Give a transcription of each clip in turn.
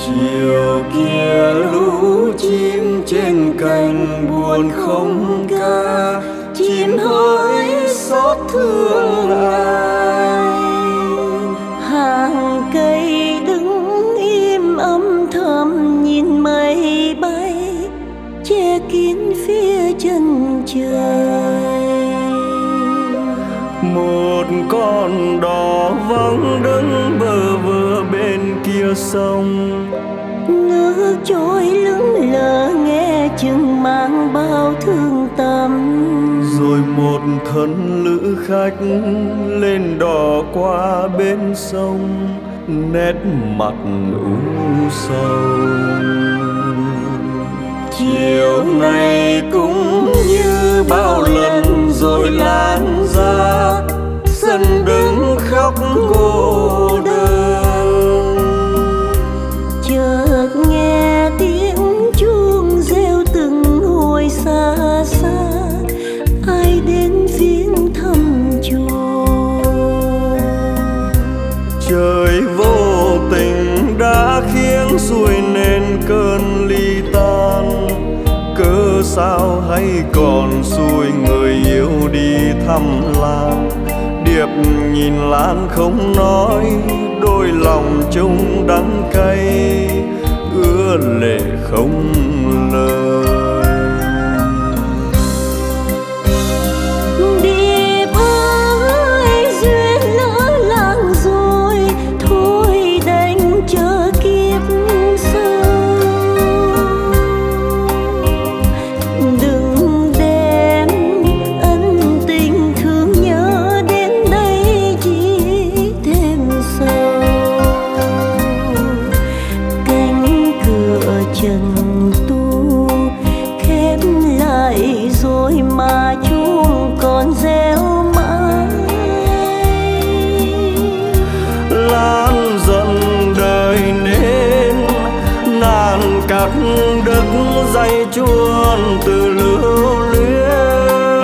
Chiều kia lũ chim trên cành buồn không ca, chim hỡi xót thương ai. Hàng cây đứng im âm thầm nhìn mây bay che kín phía chân trời. Một con đò vắng đứng bờ vơ bên kia sông, Nước trôi lững lờ nghe chừng mang bao thương tâm. rồi một thân lữ khách lên đò qua bên sông, nét mặt u sầu. Chiều nay cũng như bao lần rồi lan ra, sân đứng khóc cô đơn. Chợt nghe tiếng chuông reo từng hồi xa xa, ai đến viếng thăm chùa. Trời vô tình đã khiến xuôi nên cơn ly tan, cớ sao hay còn xuôi người yêu đi thăm Lan. Điệp nhìn Lan không nói, đôi lòng chung đắng cay, ứa lệ không lời. Điệp ơi duyên lỡ làng rồi, thôi đành chờ kiếp sau. Đừng đem ân tình thương nhớ đến đây chỉ thêm sầu. Cánh cửa trần tu khép lại rồi mà chuông còn reo mãi. Lan dần đời nên nan cắt đất dây chuôn từ lưu luyến.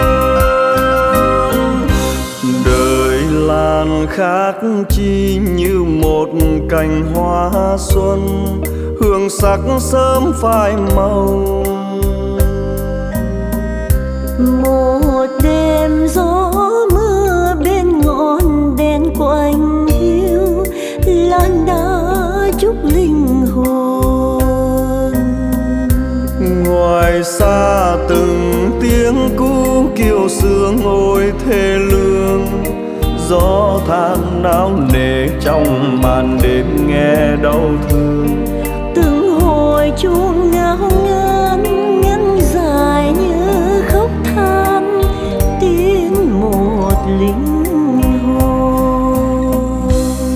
Đời Lan khác chi như một cành hoa xuân, hương sắc sớm phai màu. Một đêm gió mưa bên ngọn đèn quanh hiu, Lan đã chúc linh hồn. Ngoài xa từng tiếng cú kiều sương ôi thê lương, gió than náo nề trong màn đêm nghe đau thương. Từng hồi chuông ngao ngán ngân dài như khóc than tiếng một linh hồn.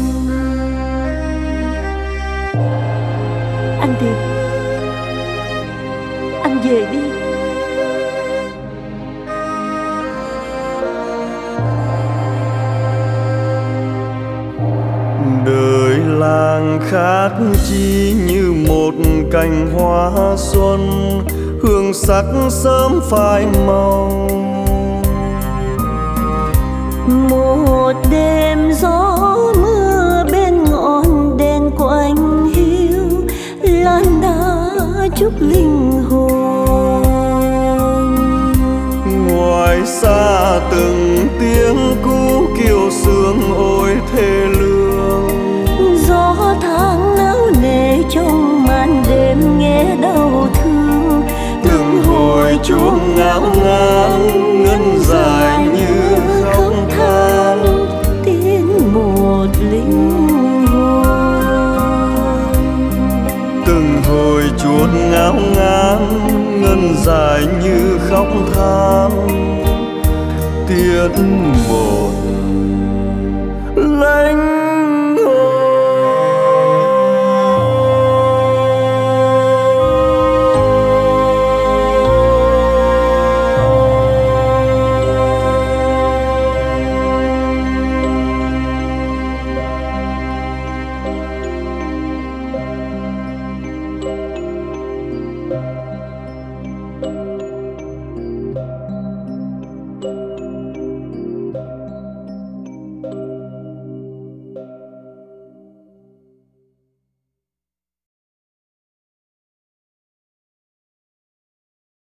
Anh Điệp, anh về đi. Đời làng khác chi như một cành hoa xuân, hương sắc sớm phai màu. Một đêm gió mưa bên ngọn đèn quanh hiu, Lan đã chúc linh hồn. Ngoài xa từng tiếng cú kiều sương ôi thê lương, Gió tháng náo nề trong màn đêm nghe đau thương. từng hồi chuông ngao ngán ngân dài như khóc than tiếng một linh hồn. từng hồi chuông ngao ngán ngân dài như khóc than tiếng một lanh Thank you.